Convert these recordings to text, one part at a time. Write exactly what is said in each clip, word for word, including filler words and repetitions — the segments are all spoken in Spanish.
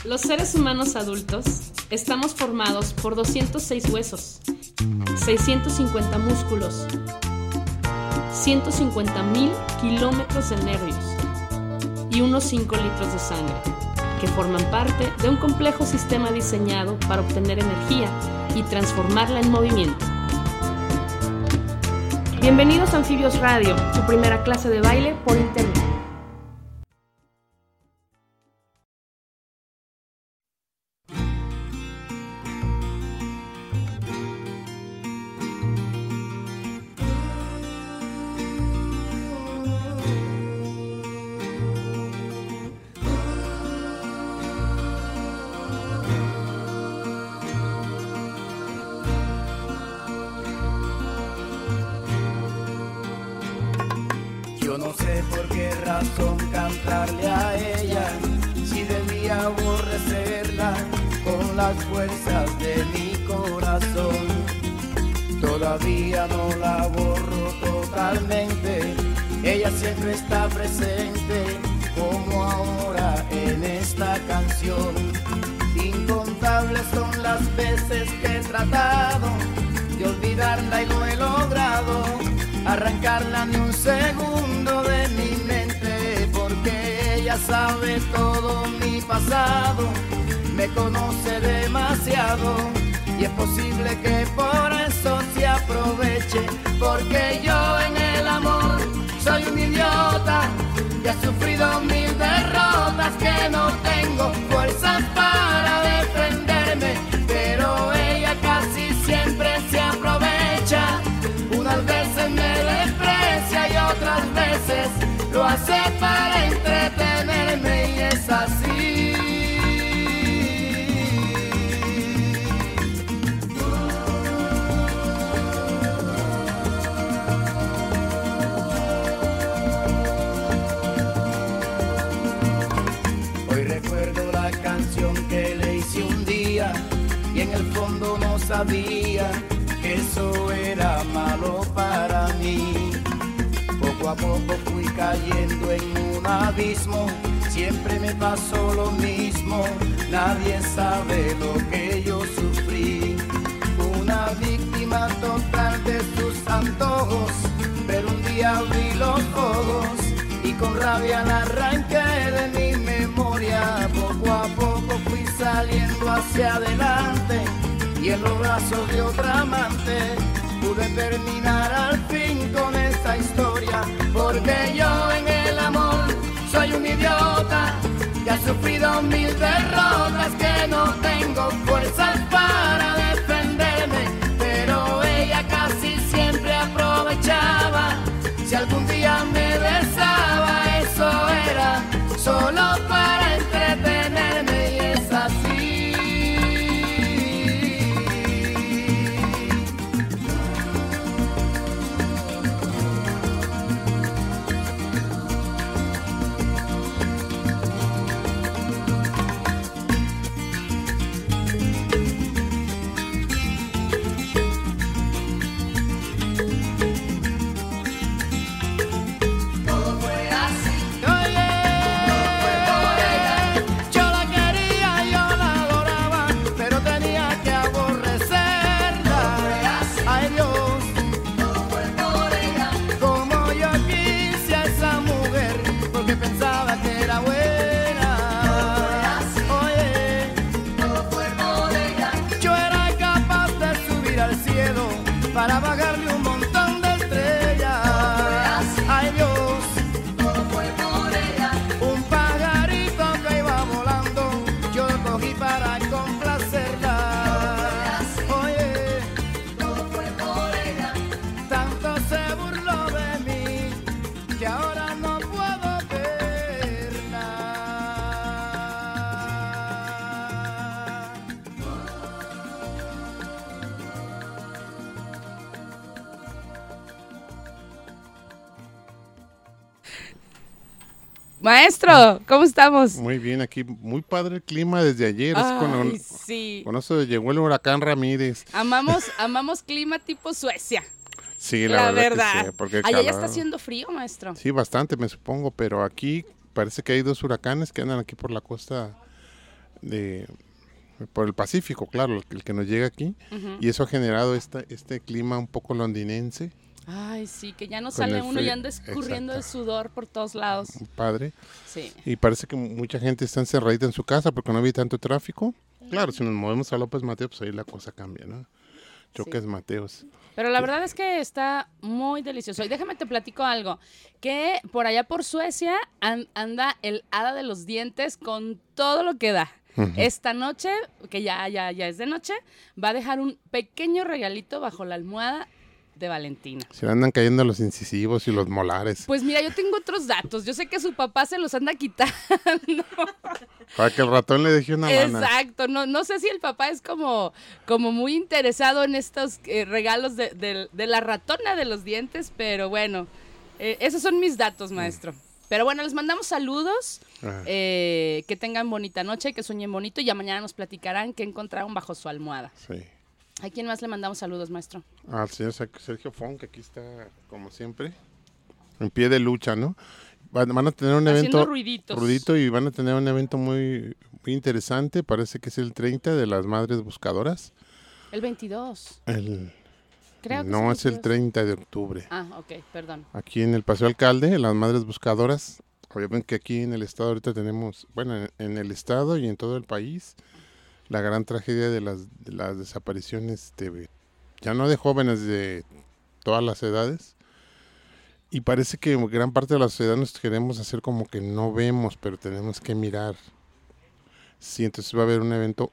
Los seres humanos adultos estamos formados por doscientos seis huesos, seiscientos cincuenta músculos, ciento cincuenta mil kilómetros de nervios y unos cinco litros de sangre, que forman parte de un complejo sistema diseñado para obtener energía y transformarla en movimiento. Bienvenidos a Anfibios Radio, tu primera clase de baile por internet. Yo no sé por qué razón cantarle a ella, si debía aborrecerla con las fuerzas de mi corazón. Todavía no la borro totalmente, ella siempre está presente, como ahora en esta canción. Incontables son las veces que he tratado de olvidarla y no he logrado arrancarla ni un segundo de mi mente, porque ella sabe todo mi pasado, me conoce demasiado y es posible que por eso se aproveche, porque yo en el amor soy un idiota y he sufrido mil derrotas, que no tengo fuerzas para defenderme, pero ella casi siempre se aprovecha. Unas veces me desprecia y otras veces lo hace para entretenerme, y es así. Hoy recuerdo la canción que le hice un día y en el fondo no sabía que eso era malo para mí. Poco a poco fui cayendo en un abismo, siempre me pasó lo mismo, nadie sabe lo que yo sufrí. Una víctima total de sus antojos, pero un día abrí los ojos y con rabia la arranqué de mi memoria. Poco a poco fui saliendo hacia adelante y en los brazos de otra amante pude terminar al fin con esta historia, porque yo en el amor soy un idiota que ha sufrido mil derrotas, que no tengo fuerzas para defenderme, pero ella casi siempre aprovechaba. Si algún día me besaba, eso era solo para entretenerme, y es así. Para bajarle un montón de estrellas. Ay Dios, todo fue por ella. Un pajarito que iba volando, yo lo cogí para complacerla. Oye, todo fue por ella. Tanto se burló de mí que ahora no puedo verla. Maestro, ¿cómo estamos? Muy bien, aquí muy padre el clima desde ayer. Ay, es con, sí. con eso llegó el huracán Ramírez. Amamos, amamos clima tipo Suecia. Sí, la, La verdad, verdad. que sí, porque el Allá ya calor- está haciendo frío, maestro. Sí, bastante me supongo, pero aquí parece que hay dos huracanes que andan aquí por la costa de por el Pacífico, claro, el que nos llega aquí, Ujú. y eso ha generado esta, este clima un poco londinense, Ay, sí, que ya no Con sale el uno y frío, anda escurriendo de exacto. sudor por todos lados. padre, Sí. y parece que mucha gente está encerradita en su casa porque no había tanto tráfico. Claro, si nos movemos a López Mateos, pues ahí la cosa cambia, ¿no? Choques Sí. Mateos. Pero la verdad es que está muy delicioso. Y déjame te platico algo, que por allá por Suecia an- anda el hada de los dientes con todo lo que da. Ujú. Esta noche, que ya, ya, ya es de noche, va a dejar un pequeño regalito bajo la almohada de Valentina. Se le andan cayendo los incisivos y los molares. Pues mira, yo tengo otros datos. Yo sé que su papá se los anda quitando. Para que el ratón le deje una lana. Exacto. No, no sé si el papá es como, como muy interesado en estos eh, regalos de, de- de la ratona de los dientes, pero bueno, eh, esos son mis datos, maestro. Pero bueno, les mandamos saludos, Ah, eh, que tengan bonita noche, que sueñen bonito y ya mañana nos platicarán qué encontraron bajo su almohada. sí. ¿A quién más le mandamos saludos, maestro? Al señor Ser- Sergio Fon, que aquí está, como siempre, en pie de lucha, ¿no? Van, van a tener un Haciendo evento ruiditos. rudito y van a tener un evento muy, muy interesante. Parece que es el treinta de las Madres Buscadoras. El veintidós. El, Creo que no, es el veintidós. treinta de octubre. Ah, ok, perdón. Aquí en el Paseo Alcalde, las Madres Buscadoras. Obviamente que aquí en el estado ahorita tenemos, bueno, en, en el estado y en todo el país, la gran tragedia de las, de las desapariciones, de, ya no de jóvenes, de todas las edades. Y parece que gran parte de la sociedad nos queremos hacer como que no vemos, pero tenemos que mirar. Sí, entonces va a haber un evento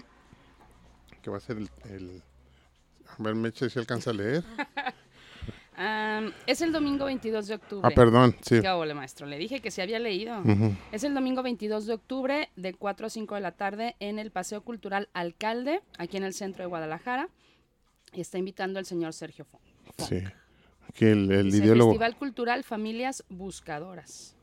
que va a ser el... el a ver, Meche, si alcanza a leer. Am, es el domingo veintidós de octubre. Ah, perdón, sí. ¿Qué ole, maestro? Le dije que se había leído. Ujú. Es el domingo veintidós de octubre de cuatro a cinco de la tarde en el Paseo Cultural Alcalde, aquí en el centro de Guadalajara. Y está invitando el señor Sergio Fon. Fon. Sí. Aquí el, el Dice, ideólogo. Festival Cultural Familias Buscadoras.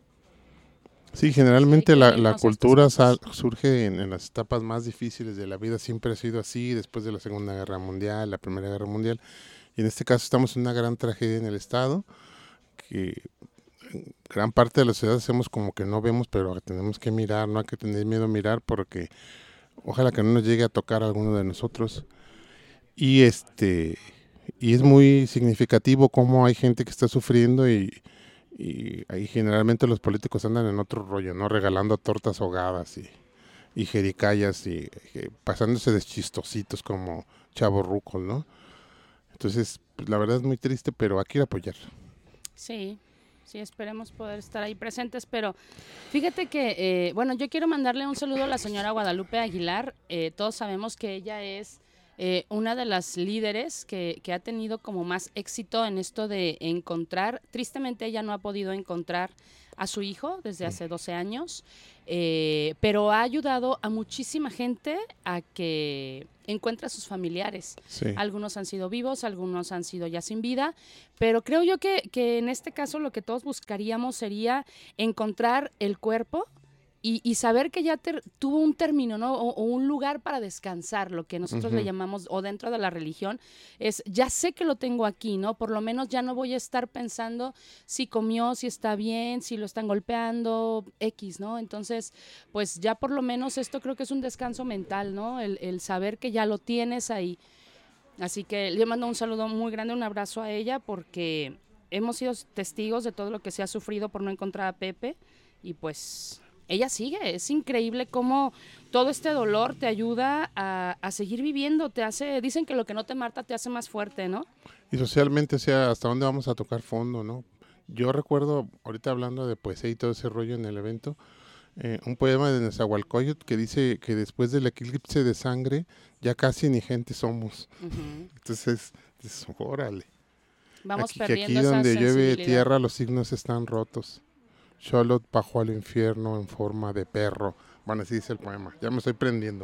Sí, generalmente Sí, hay la, que la irnos a estas cultura cosas. sal- surge en, en las etapas más difíciles de la vida, siempre ha sido así, después de la Segunda Guerra Mundial, la Primera Guerra Mundial, y en este caso estamos en una gran tragedia en el Estado, que en gran parte de la sociedad hacemos como que no vemos, pero tenemos que mirar, no hay que tener miedo a mirar, porque ojalá que no nos llegue a tocar a alguno de nosotros. Y este y es muy significativo cómo hay gente que está sufriendo y y ahí generalmente los políticos andan en otro rollo, ¿no? Regalando tortas ahogadas y, y jericayas y, y pasándose de chistositos como chavorrucos, ¿no? Entonces, pues, la verdad es muy triste, pero hay que ir a apoyar. Sí, sí, esperemos poder estar ahí presentes, pero fíjate que, eh, bueno, yo quiero mandarle un saludo a la señora Guadalupe Aguilar. Eh, todos sabemos que ella es eh, una de las líderes que, que ha tenido como más éxito en esto de encontrar, tristemente ella no ha podido encontrar a su hijo desde hace doce años, eh, pero ha ayudado a muchísima gente a que encuentre a sus familiares. Sí. Algunos han sido vivos, algunos han sido ya sin vida, pero creo yo que, que en este caso lo que todos buscaríamos sería encontrar el cuerpo y, y saber que ya ter- tuvo un término, ¿no? O, o un lugar para descansar, lo que nosotros le Ujú. llamamos, o dentro de la religión, es ya sé que lo tengo aquí, ¿no? Por lo menos ya no voy a estar pensando si comió, si está bien, si lo están golpeando, X, ¿no? Entonces, pues ya por lo menos esto creo que es un descanso mental, ¿no? El, el saber que ya lo tienes ahí. Así que le mando un saludo muy grande, un abrazo a ella, porque hemos sido testigos de todo lo que se ha sufrido por no encontrar a Pepe, y pues ella sigue. Es increíble cómo todo este dolor te ayuda a, a seguir viviendo, te hace, dicen que lo que no te mata te hace más fuerte, ¿no? Y socialmente, o sea, ¿hasta dónde vamos a tocar fondo, no? Yo recuerdo, ahorita hablando de poesía y todo ese rollo en el evento, eh, un poema de Nezahualcóyotl que dice que después del eclipse de sangre ya casi ni gente somos. Ujú. Entonces, dices, órale. Vamos Aquí, que perdiendo aquí esa donde llueve sensibilidad. tierra los signos están rotos. Charlotte bajó al infierno en forma de perro. Bueno, así dice el poema. Ya me estoy prendiendo.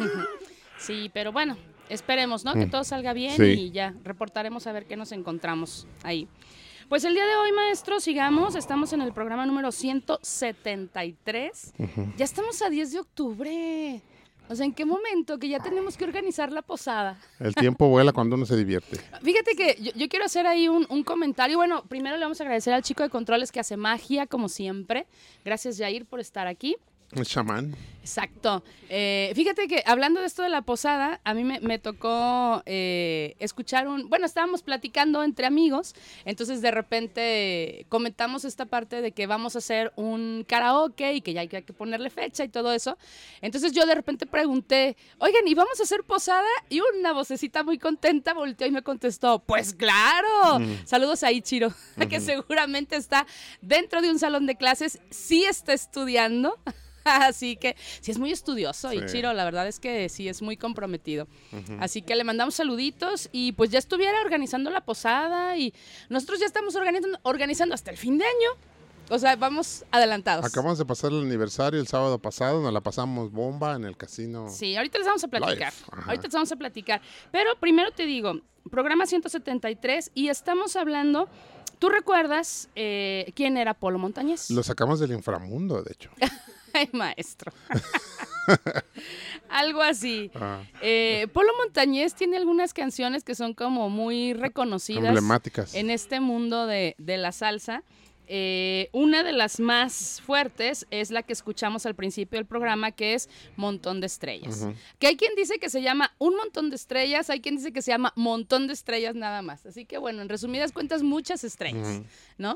Sí, pero bueno, esperemos, ¿no? Que Mm. todo salga bien Sí. y ya reportaremos a ver qué nos encontramos ahí. Pues el día de hoy, maestro, sigamos. Estamos en el programa número ciento setenta y tres. Ujú. Ya estamos a diez de octubre. O sea, ¿en qué momento? Que ya tenemos que organizar la posada. El tiempo vuela cuando uno se divierte. Fíjate que yo, yo quiero hacer ahí un, un comentario. Bueno, primero le vamos a agradecer al chico de controles que hace magia, como siempre. Gracias, Jair, por estar aquí. Un chamán. Exacto. Eh, fíjate que hablando de esto de la posada, a mí me, me tocó eh, escuchar un... Bueno, estábamos platicando entre amigos, entonces de repente comentamos esta parte de que vamos a hacer un karaoke y que ya hay que, hay que ponerle fecha y todo eso. Entonces yo de repente pregunté, oigan, ¿y vamos a hacer posada? Y una vocecita muy contenta volteó y me contestó, pues claro. Mm. Saludos a Ichiro, uh-huh. que seguramente está dentro de un salón de clases, sí está estudiando. Así que sí es muy estudioso, sí. Ichiro, la verdad es que sí es muy comprometido. Uh-huh. Así que le mandamos saluditos y pues ya estuviera organizando la posada y nosotros ya estamos organizando, organizando hasta el fin de año. O sea, vamos adelantados. Acabamos de pasar el aniversario el sábado pasado, nos la pasamos bomba en el casino. Sí, ahorita les vamos a platicar. Ahorita les vamos a platicar. Pero primero te digo, programa ciento setenta y tres y estamos hablando... ¿Tú recuerdas eh, quién era Polo Montañés? Lo sacamos del inframundo, de hecho. Ay, maestro. Algo así. Ah. Eh, Polo Montañés tiene algunas canciones que son como muy reconocidas. Emblemáticas. En este mundo de, de la salsa. Eh, una de las más fuertes es la que escuchamos al principio del programa, que es Montón de Estrellas. Uh-huh. Que hay quien dice que se llama Un Montón de Estrellas, hay quien dice que se llama Montón de Estrellas nada más. Así que bueno, en resumidas cuentas, muchas estrellas, uh-huh. ¿no?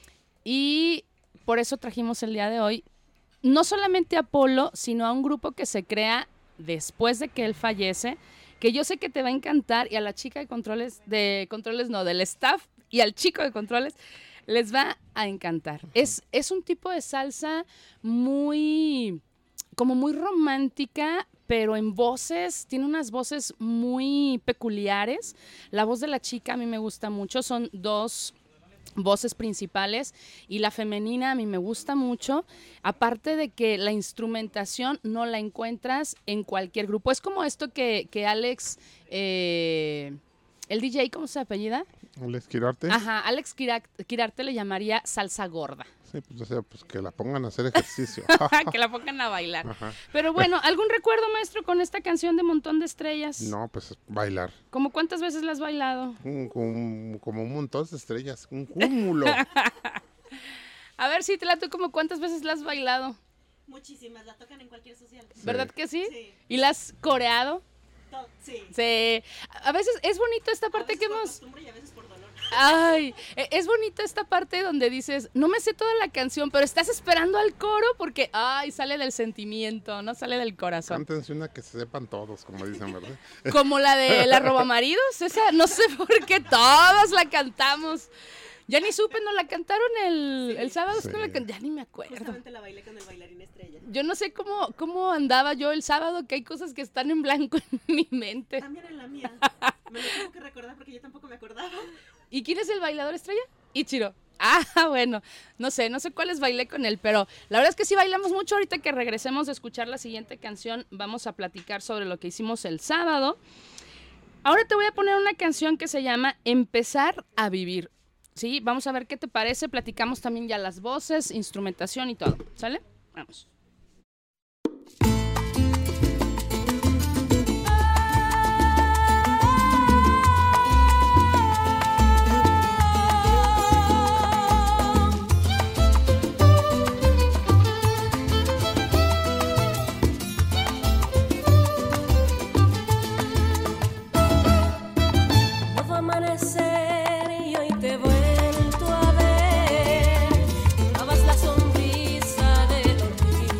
Y por eso trajimos el día de hoy no solamente a Polo, sino a un grupo que se crea después de que él fallece, que yo sé que te va a encantar, y a la chica de controles, de controles no, del staff, y al chico de controles, les va a encantar. Es, es un tipo de salsa muy, como muy romántica, pero en voces, tiene unas voces muy peculiares. La voz de la chica a mí me gusta mucho, son dos voces principales y la femenina a mí me gusta mucho, aparte de que la instrumentación no la encuentras en cualquier grupo. Es como esto que, que Alex, eh, el D J, ¿cómo se apellida? Alex Quirarte. Ajá, Alex Quirarte le llamaría salsa gorda. Sí, pues, o sea, pues que la pongan a hacer ejercicio. Que la pongan a bailar. Ajá. Pero bueno, ¿algún recuerdo, maestro, con esta canción de Montón de Estrellas? No, pues bailar. ¿Cómo cuántas veces la has bailado? Un, como, como un montón de estrellas, un cúmulo. A ver, si te la tú, como cuántas veces la has bailado. Muchísimas, la tocan en cualquier social. Sí. ¿Verdad que sí? Sí. ¿Y la has coreado? Sí. Sí. A veces es bonito esta parte que hemos... costumbre y a veces por dolor. Ay, es bonita esta parte donde dices, no me sé toda la canción, pero estás esperando al coro porque, ay, sale del sentimiento, no sale del corazón. Cántense una que se sepan todos, como dicen, ¿verdad? Como la de la Robamaridos, esa, no sé por qué todos la cantamos. Ya ni supe, ¿no la cantaron el, sí, el sábado? Sí. No la can... Ya ni me acuerdo. Justamente la bailé con el bailarín estrella. Yo no sé cómo, cómo andaba yo el sábado, que hay cosas que están en blanco en mi mente. También en la mía. Me lo tengo que recordar porque yo tampoco me acordaba. ¿Y quién es el bailador estrella? Ichiro. Ah, bueno, no sé, no sé cuáles bailé con él, pero la verdad es que sí bailamos mucho. Ahorita que regresemos a escuchar la siguiente canción, vamos a platicar sobre lo que hicimos el sábado. Ahora te voy a poner una canción que se llama Empezar a Vivir. Sí, vamos a ver qué te parece. Platicamos también ya las voces, instrumentación y todo. ¿Sale? Vamos. No va a amanecer y hoy te voy a vuelto a ver, dabas la sonrisa del olvido.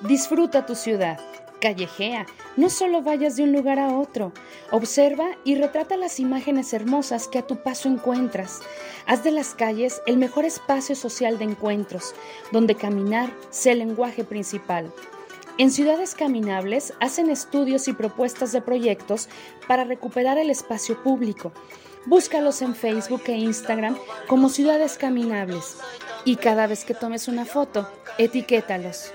Disfruta tu ciudad. Callejea, no solo vayas de un lugar a otro. Observa y retrata las imágenes hermosas que a tu paso encuentras. Haz de las calles el mejor espacio social de encuentros, donde caminar sea el lenguaje principal. En Ciudades Caminables hacen estudios y propuestas de proyectos para recuperar el espacio público. Búscalos en Facebook e Instagram como Ciudades Caminables. Y cada vez que tomes una foto, etiquétalos.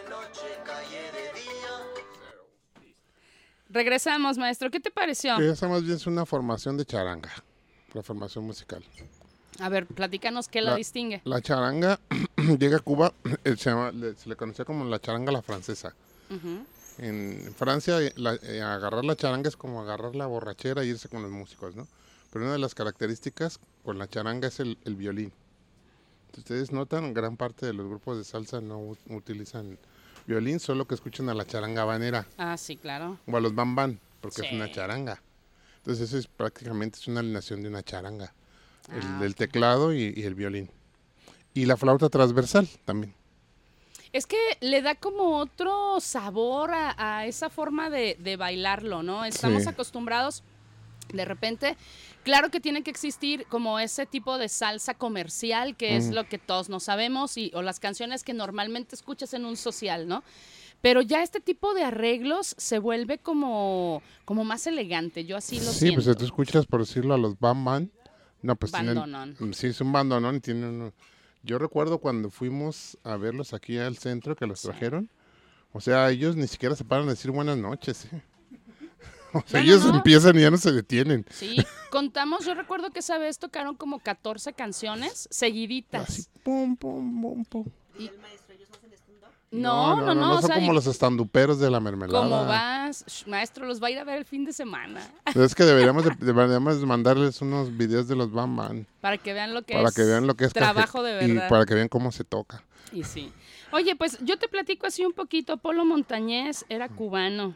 Regresamos, maestro. ¿Qué te pareció? Esa más bien es una formación de charanga, la formación musical. A ver, platícanos qué la, la distingue. La charanga llega a Cuba, se, llama, se le conocía como la charanga la francesa. Uh-huh. En Francia, la, eh, agarrar la charanga es como agarrar la borrachera e irse con los músicos, ¿no? Pero una de las características con la charanga es el, el violín. Si ustedes notan, gran parte de los grupos de salsa no u- utilizan violín, solo que escuchan a la charanga habanera. Ah, sí, claro. O a los bambán, porque sí. es una charanga. Entonces eso es prácticamente es una alineación de una charanga. Ah, el, el teclado y, y el violín. Y la flauta transversal también. Es que le da como otro sabor a, a esa forma de, de bailarlo, ¿no? Estamos sí. acostumbrados, de repente, claro que tiene que existir como ese tipo de salsa comercial, que mm. es lo que todos no sabemos, y, o las canciones que normalmente escuchas en un social, ¿no? Pero ya este tipo de arreglos se vuelve como, como más elegante, yo así lo sí, siento. Sí, pues tú escuchas, por decirlo, a los Bam Bam. No, pues bandonón. Tienen, sí, es un bandonón y tienen uno. Yo recuerdo cuando fuimos a verlos aquí al centro, que los sí. trajeron, o sea, ellos ni siquiera se paran a decir buenas noches, ¿eh? O sea, no, ellos no, no. empiezan y ya no se detienen. Sí, contamos, yo recuerdo que esa vez tocaron como catorce canciones seguiditas. Así, pum, pum, pum, pum. ¿Y el maestro, ellos no hacen stand-up? No, no, no, no, no, no son o sea, como los estanduperos de la mermelada. ¿Cómo vas? Shh, maestro, los va a ir a ver el fin de semana. Es que deberíamos, de, deberíamos mandarles unos videos de los Bam Bam. Para que vean lo que para es que vean lo que es trabajo caje, de verdad. Y para que vean cómo se toca. Y sí. Oye, pues yo te platico así un poquito. Polo Montañés era cubano.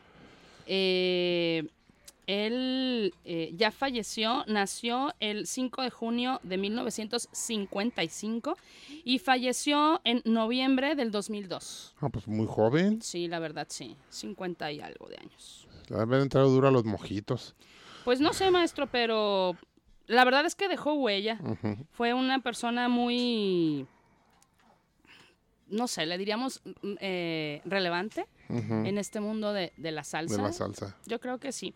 Eh... Él eh, ya falleció, nació el cinco de junio de mil novecientos cincuenta y cinco y falleció en noviembre del dos mil dos. Ah, pues muy joven. Sí, la verdad sí, cincuenta y algo de años. Le haber entrado duro a los mojitos. Pues no sé, maestro, pero la verdad es que dejó huella. Uh-huh. Fue una persona muy, no sé, le diríamos eh, relevante uh-huh. en este mundo de, de la salsa. De la salsa. Yo creo que sí.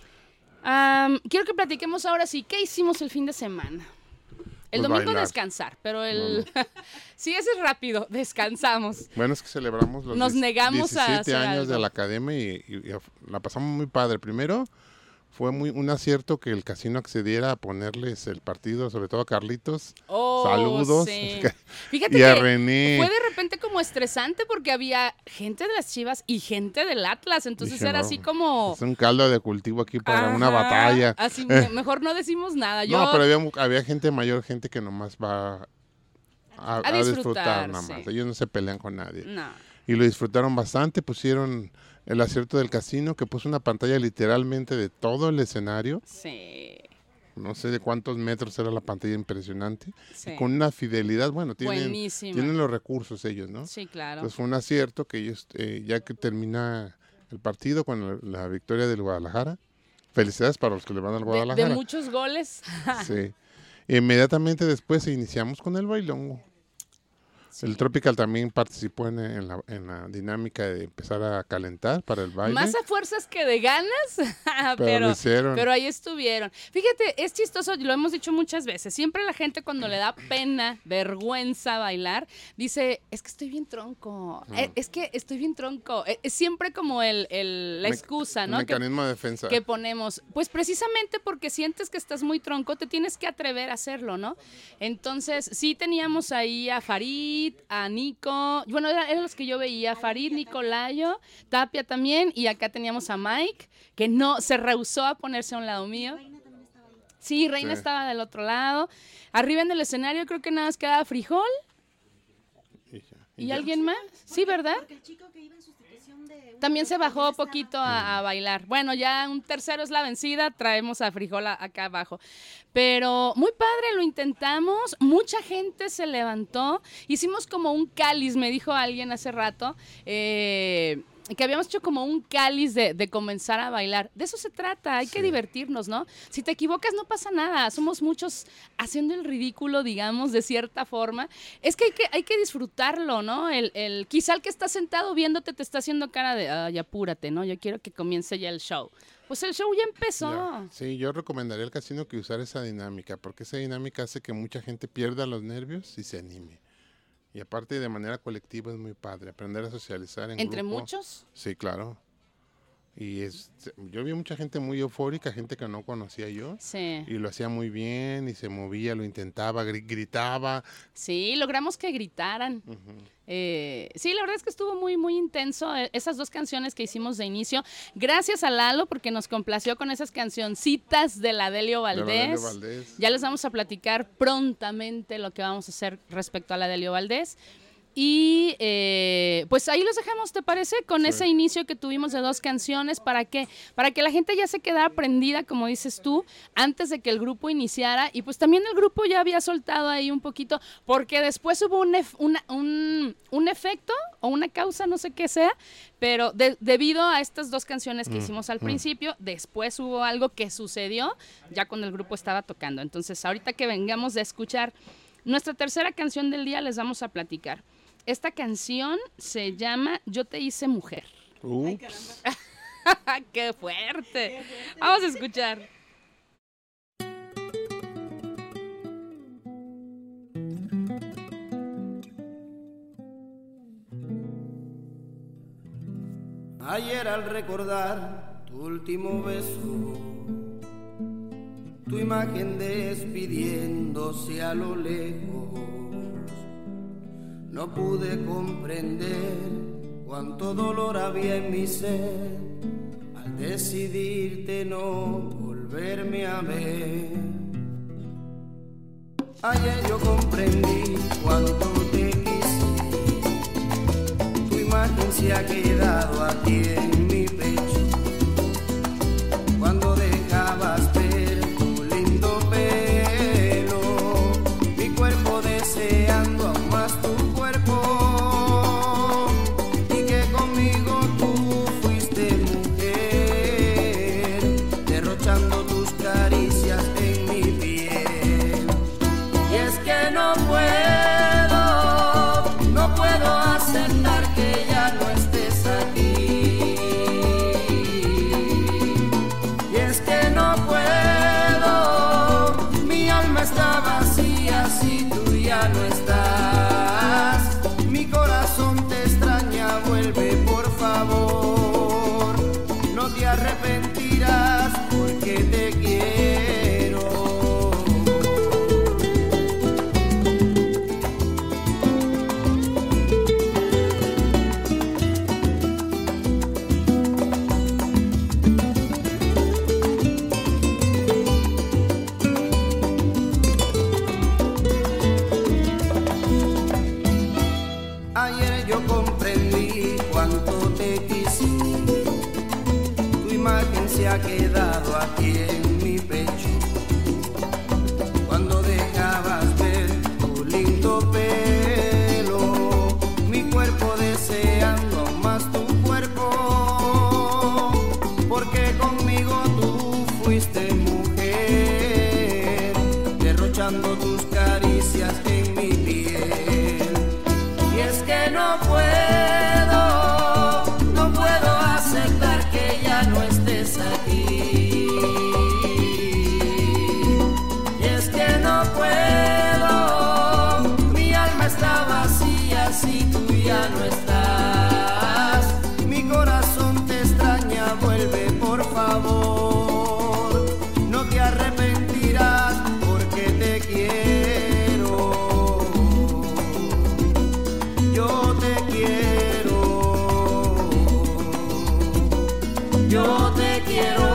Um, quiero que platiquemos ahora sí, ¿qué hicimos el fin de semana? El pues domingo bailar. Descansar, pero el... No, no. sí, ese es rápido, descansamos. Bueno, es que celebramos los Nos negamos diecisiete a hacer años algo. de la academia y, y, y la pasamos muy padre. Primero, fue muy un acierto que el casino accediera a ponerles el partido, sobre todo a Carlitos. Oh, saludos. Sí. Fíjate y a que René. fue de repente como estresante porque había gente de las Chivas y gente del Atlas, entonces Dije, era no, así como... Es un caldo de cultivo aquí para Ajá, una batalla. Así, Eh. mejor no decimos nada. Yo... No, pero había, había gente mayor, gente que nomás va a, a, a disfrutar, disfrutar nada sí. más. Ellos no se pelean con nadie. No. Y lo disfrutaron bastante, pusieron el acierto del casino, que puso una pantalla literalmente de todo el escenario. Sí. No sé de cuántos metros era la pantalla, impresionante. Sí. Y con una fidelidad, bueno, tienen, Buenísima. tienen los recursos ellos, ¿no? Sí, claro. Entonces fue un acierto que ellos, eh, ya que termina el partido con la, la victoria del Guadalajara, felicidades para los que le van al Guadalajara. De, de muchos goles. Sí. Inmediatamente después iniciamos con el bailongo. Sí. El Tropical también participó en, en, la, en la dinámica de empezar a calentar para el baile. Más a fuerzas que de ganas, pero, pero, lo hicieron. pero ahí estuvieron. Fíjate, es chistoso, lo hemos dicho muchas veces, siempre la gente cuando le da pena, vergüenza bailar, dice, es que estoy bien tronco, mm. es, es que estoy bien tronco. Es, es siempre como el, el, la excusa, ¿no? El mecanismo que, de defensa. Que ponemos. Pues precisamente porque sientes que estás muy tronco, te tienes que atrever a hacerlo, ¿no? Entonces, sí teníamos ahí a Farid, a Nico, bueno, eran, eran los que yo veía, Farid, Nicolayo, Tapia también, y acá teníamos a Mike, que no, se rehusó a ponerse a un lado mío. Reina también estaba ahí. Sí, Reina sí. estaba del otro lado. Arriba en el escenario creo que nada más quedaba Frijol. Y, ya, ¿Y, y alguien más? Sí, ¿verdad? Porque el chico que iba en sustitución de También se bajó poquito a, a bailar. Bueno, ya un tercero es la vencida, traemos a Frijol acá abajo. Pero muy padre, lo intentamos, mucha gente se levantó, hicimos como un cáliz, me dijo alguien hace rato, eh... que habíamos hecho como un cáliz de, de comenzar a bailar. De eso se trata, hay sí. que divertirnos, ¿no? Si te equivocas no pasa nada, somos muchos haciendo el ridículo, digamos, de cierta forma. Es que hay que, hay que disfrutarlo, ¿no? El, el, quizá el que está sentado viéndote te está haciendo cara de, ay, apúrate, ¿no? Yo quiero que comience ya el show. Pues el show ya empezó. Ya. Sí, yo recomendaría al casino que usar esa dinámica, porque esa dinámica hace que mucha gente pierda los nervios y se anime. Y aparte de manera colectiva es muy padre, aprender a socializar en ¿Entre grupo. muchos? Sí, claro. Y es, yo vi mucha gente muy eufórica, gente que no conocía yo. Sí. Y lo hacía muy bien, y se movía, lo intentaba, gri- gritaba. Sí, logramos que gritaran. Uh-huh. Eh, sí, la verdad es que estuvo muy, muy intenso. Esas dos canciones que hicimos de inicio. Gracias a Lalo, porque nos complació con esas cancioncitas de la Delio Valdés. De la Delio Valdés. Ya les vamos a platicar prontamente lo que vamos a hacer respecto a la Delio Valdés. Y eh, pues ahí los dejamos, ¿te parece? Con sí. ese inicio que tuvimos de dos canciones, ¿para qué? Para que la gente ya se quedara prendida, como dices tú, antes de que el grupo iniciara. Y pues también el grupo ya había soltado ahí un poquito, porque después hubo un, ef- una, un, un efecto o una causa, no sé qué sea, pero de, debido a estas dos canciones que mm, hicimos al mm. principio, después hubo algo que sucedió ya cuando el grupo estaba tocando. Entonces, ahorita que vengamos de escuchar nuestra tercera canción del día, les vamos a platicar. Esta canción se llama Yo te hice mujer. Ups. Ay, ¡Qué fuerte! ¡Qué fuerte! Vamos a escuchar. Ayer al recordar tu último beso, tu imagen despidiéndose a lo lejos, no pude comprender cuánto dolor había en mi ser al decidirte no volverme a ver. Ayer yo comprendí cuánto te quise, tu imagen se ha quedado aquí en mi pecho, cuando dejabas ver tu lindo pelo, mi cuerpo deseando aún más tu cuerpo, y que conmigo tú fuiste mujer, derrochando tus caricias en mi piel. Y es que no puedo, no puedo aceptar que ya no estés aquí. Y es que no puedo, mi alma está vacía si tú ya no estás. Mi corazón te extraña, vuelve por favor. No te arrepentirás porque te quiero. Ayer yo comprendí cuánto te quise, tu imagen se ha quedado aquí en mi pecho, cuando dejabas ver tu lindo pelo, mi cuerpo deseando aún más tu cuerpo, porque conmigo tú fuiste mujer, derrochando tus caricias en mi piel. Y es que no puedo, no puedo aceptar que ya no estés aquí. Y es que no puedo, mi alma está vacía si tú ya no estás. Mi corazón te extraña, vuelve por favor. No te arrepentirás porque te quiero. Yo te quiero, yo te quiero.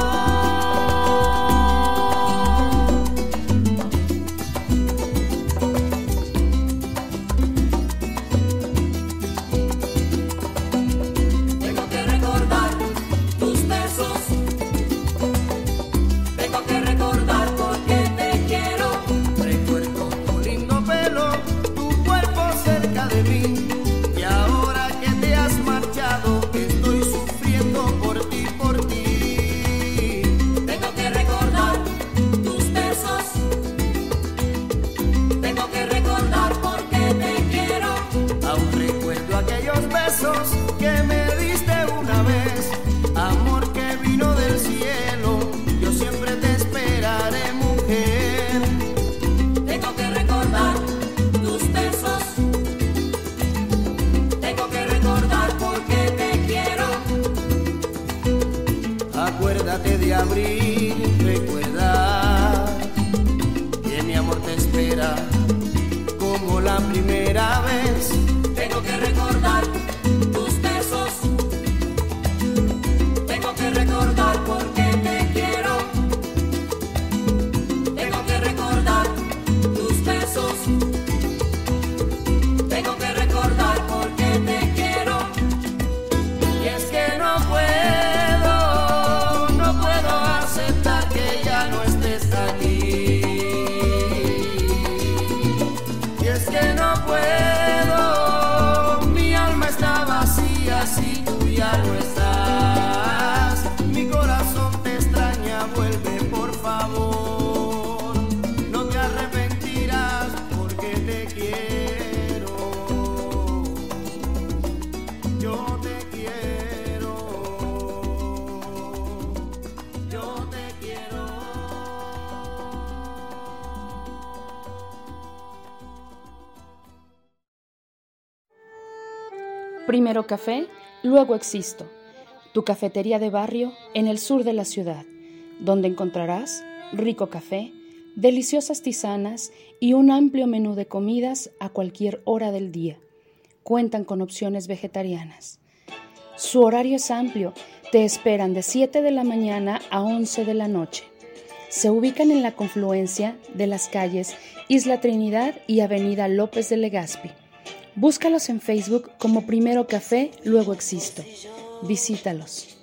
Tengo que Acuérdate de abril, recuerda que mi amor te espera como la primera vez. Tengo que recordar tus besos, tengo que recordar por qué te quiero, tengo que recordar tus besos, tengo que recordar por qué te quiero. Y es que no puedo, no puedo aceptar que ya no estés aquí. Y es que no puedo, mi alma está vacía si tú ya no estás. Mi corazón te extraña, vuelve por favor. No te arrepentirás porque te quiero. Yo te quiero. Yo te quiero. Primero café, luego existo. Tu cafetería de barrio en el sur de la ciudad, donde encontrarás rico café, deliciosas tisanas y un amplio menú de comidas a cualquier hora del día. Cuentan con opciones vegetarianas. Su horario es amplio, te esperan de siete de la mañana a once de la noche. Se ubican en la confluencia de las calles Isla Trinidad y Avenida López de Legazpi. Búscalos en Facebook como Primero Café, luego existo. Visítalos.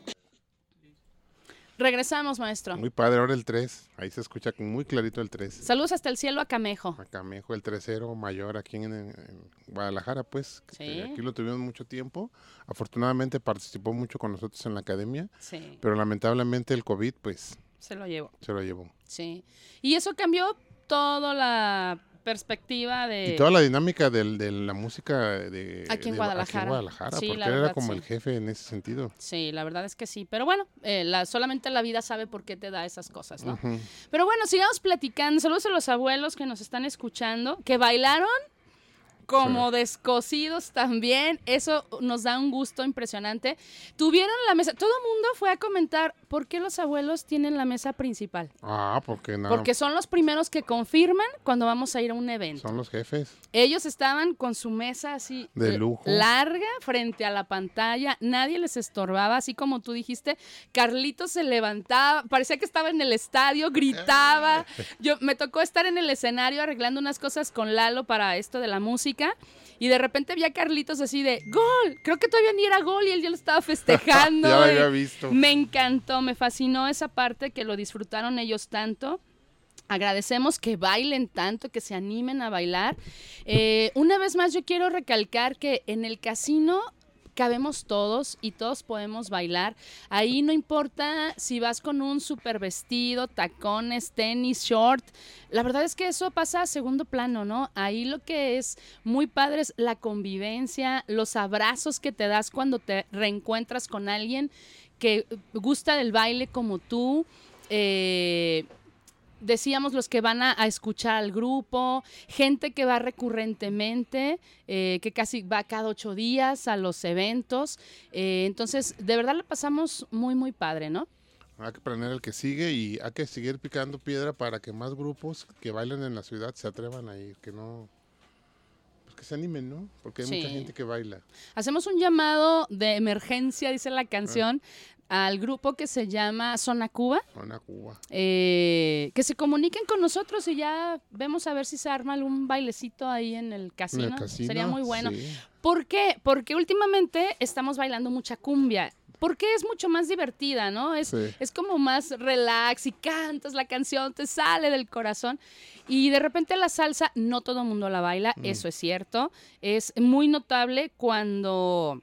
Regresamos, maestro. Muy padre, ahora el tres. Ahí se escucha muy clarito el tres. Saludos hasta el cielo a Camejo. A Camejo, el tercero mayor aquí en, en- en Guadalajara, pues. Sí. Eh, aquí lo tuvimos mucho tiempo. Afortunadamente participó mucho con nosotros en la academia, Sí, pero lamentablemente el COVID, pues, se lo llevo. se lo llevó. Sí. Y eso cambió toda la perspectiva de... Y toda la dinámica del- de la música de, Aquí en de- Guadalajara. en Guadalajara, Sí, porque la él era verdad, como sí. el jefe en ese sentido. Sí, la verdad es que sí. Pero bueno, eh, la, solamente la vida sabe por qué te da esas cosas, ¿no? Ujú. Pero bueno, sigamos platicando. Saludos a los abuelos que nos están escuchando, que bailaron como descosidos también. Eso nos da un gusto impresionante. Tuvieron la mesa, todo el mundo fue a comentar por qué los abuelos tienen la mesa principal. Ah, porque no. Porque son los primeros que confirman cuando vamos a ir a un evento. Son los jefes. Ellos estaban con su mesa así De eh, lujo. larga frente a la pantalla, nadie les estorbaba, así como tú dijiste. Carlitos se levantaba, parecía que estaba en el estadio, gritaba. Yo me tocó estar en el escenario arreglando unas cosas con Lalo para esto de la música y de repente vi a Carlitos así de ¡gol! Creo que todavía ni era gol y él ya lo estaba festejando. Ya lo y había visto. Me encantó, me fascinó esa parte que lo disfrutaron ellos tanto. Agradecemos que bailen tanto, que se animen a bailar. Eh, una vez más yo quiero recalcar que en el casino cabemos todos y todos podemos bailar. Ahí no importa si vas con un super vestido, tacones, tenis, short. La verdad es que eso pasa a segundo plano, ¿no? Ahí lo que es muy padre es la convivencia, los abrazos que te das cuando te reencuentras con alguien que gusta del baile como tú. Eh... Decíamos los que van a, a escuchar al grupo, gente que va recurrentemente, eh, que casi va cada ocho días a los eventos. Eh, entonces, de verdad la pasamos muy, muy padre, ¿no? Hay que planear el que sigue y hay que seguir picando piedra para que más grupos que bailen en la ciudad se atrevan a ir, que no... Pues que se animen, ¿no? Porque hay Sí. mucha gente que baila. Hacemos un llamado de emergencia, dice la canción, al grupo que se llama Zona Cuba. Zona Cuba. Eh, que se comuniquen con nosotros y ya vemos a ver si se arma algún bailecito ahí en el En casino. el casino, Sería muy bueno. sí. ¿Por qué? Porque últimamente estamos bailando mucha cumbia. Porque es mucho más divertida, ¿no? Es, Sí. es como más relax y cantas la canción, te sale del corazón. Y de repente la salsa, no todo el mundo la baila, Mm. eso es cierto. Es muy notable cuando...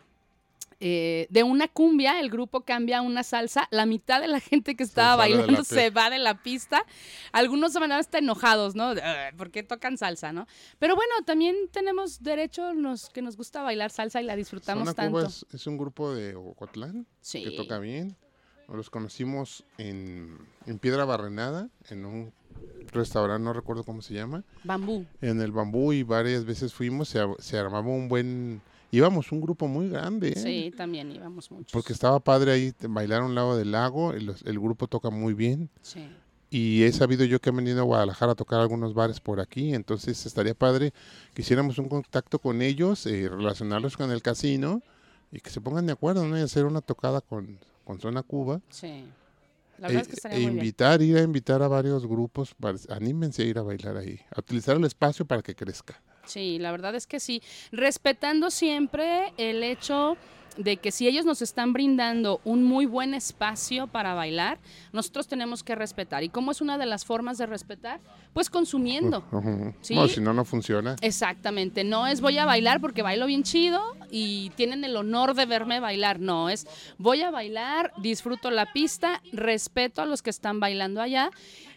Eh, de una cumbia, el grupo cambia a una salsa, la mitad de la gente que estaba sale de la bailando pi- se va de la pista. Algunos van hasta enojados, ¿no? De, "Ah, ¿por qué tocan salsa, no? Pero bueno, también tenemos derecho los que nos gusta bailar salsa y la disfrutamos Zona tanto. Cuba es, es un grupo de Ocotlán Sí. que toca bien. Los conocimos en, en Piedra Barrenada, en un restaurante, no recuerdo cómo se llama, Bambú. en el Bambú, y varias veces fuimos, se, ar- se armaba un buen íbamos un grupo muy grande. ¿eh? Sí, también íbamos muchos. Porque estaba padre ahí bailar a un lado del lago, el, el grupo toca muy bien. Sí. Y he sabido yo que han venido a Guadalajara a tocar algunos bares por aquí, entonces estaría padre que hiciéramos un contacto con ellos, eh, relacionarlos con el casino y que se pongan de acuerdo, ¿no? Y hacer una tocada con, con Zona Cuba. Sí. La verdad E, es que estaría e muy invitar, bien. ir a invitar a varios grupos, para, anímense a ir a bailar ahí, a utilizar el espacio para que crezca. Sí, la verdad es que sí. Respetando siempre el hecho de que si ellos nos están brindando un muy buen espacio para bailar, nosotros tenemos que respetar. ¿Y cómo es una de las formas de respetar? Pues consumiendo. Uh-huh. ¿Sí? No, si no, no funciona. Exactamente, no es voy a bailar porque bailo bien chido y tienen el honor de verme bailar, no, es voy a bailar, disfruto la pista, respeto a los que están bailando allá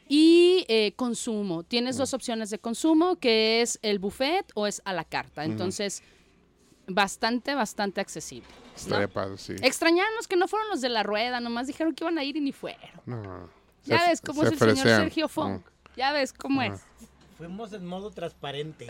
y eh, consumo. Tienes dos opciones de consumo, que es el buffet o es a la carta, entonces bastante, bastante accesible. ¿No? Estaría padre, sí. Extrañarnos que no fueron los de la rueda, nomás dijeron que iban a ir y ni fueron. No, Ya se- ves cómo se es el señor ofrecían. Sergio Fong, Mm. ya ves cómo Ajá. es. Fuimos en modo transparente,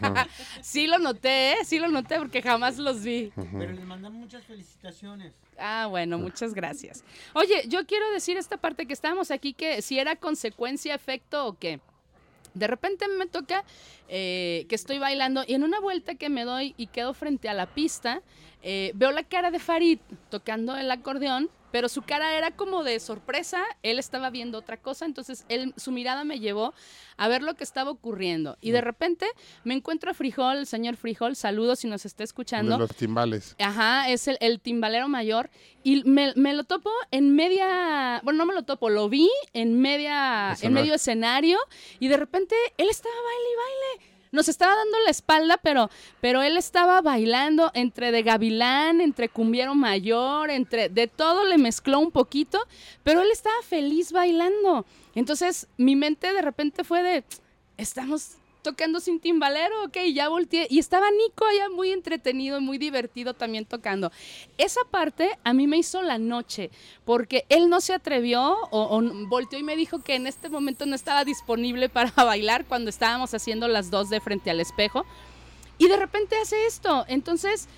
Sí lo noté, ¿eh? Sí lo noté porque jamás los vi. pero les mandamos muchas felicitaciones. Ah, bueno, muchas gracias. Oye, yo quiero decir esta parte que estábamos aquí, que si era consecuencia, efecto o qué. De repente me toca eh, que estoy bailando y en una vuelta que me doy y quedo frente a la pista, eh, veo la cara de Farid tocando el acordeón, pero su cara era como de sorpresa, él estaba viendo otra cosa, entonces él, su mirada me llevó a ver lo que estaba ocurriendo. Y de repente me encuentro a Frijol, el señor Frijol, saludos si nos está escuchando. De los timbales. Ajá, es el, el timbalero mayor. Y me, me lo topo en media. Bueno, no me lo topo, lo vi en media. Escenario. En medio escenario. Y de repente él estaba baile y baile. Nos estaba dando la espalda, pero, pero él estaba bailando entre de gavilán, entre cumbiero mayor, entre de todo le mezcló un poquito, pero él estaba feliz bailando. Entonces mi mente de repente fue de, estamos tocando sin timbalero, ok, ya volteé. Y estaba Nico allá muy entretenido, muy divertido también tocando. Esa parte a mí me hizo la noche, porque él no se atrevió o, o volteó y me dijo que en este momento no estaba disponible para bailar cuando estábamos haciendo las dos de frente al espejo. Y de repente hace esto. Entonces,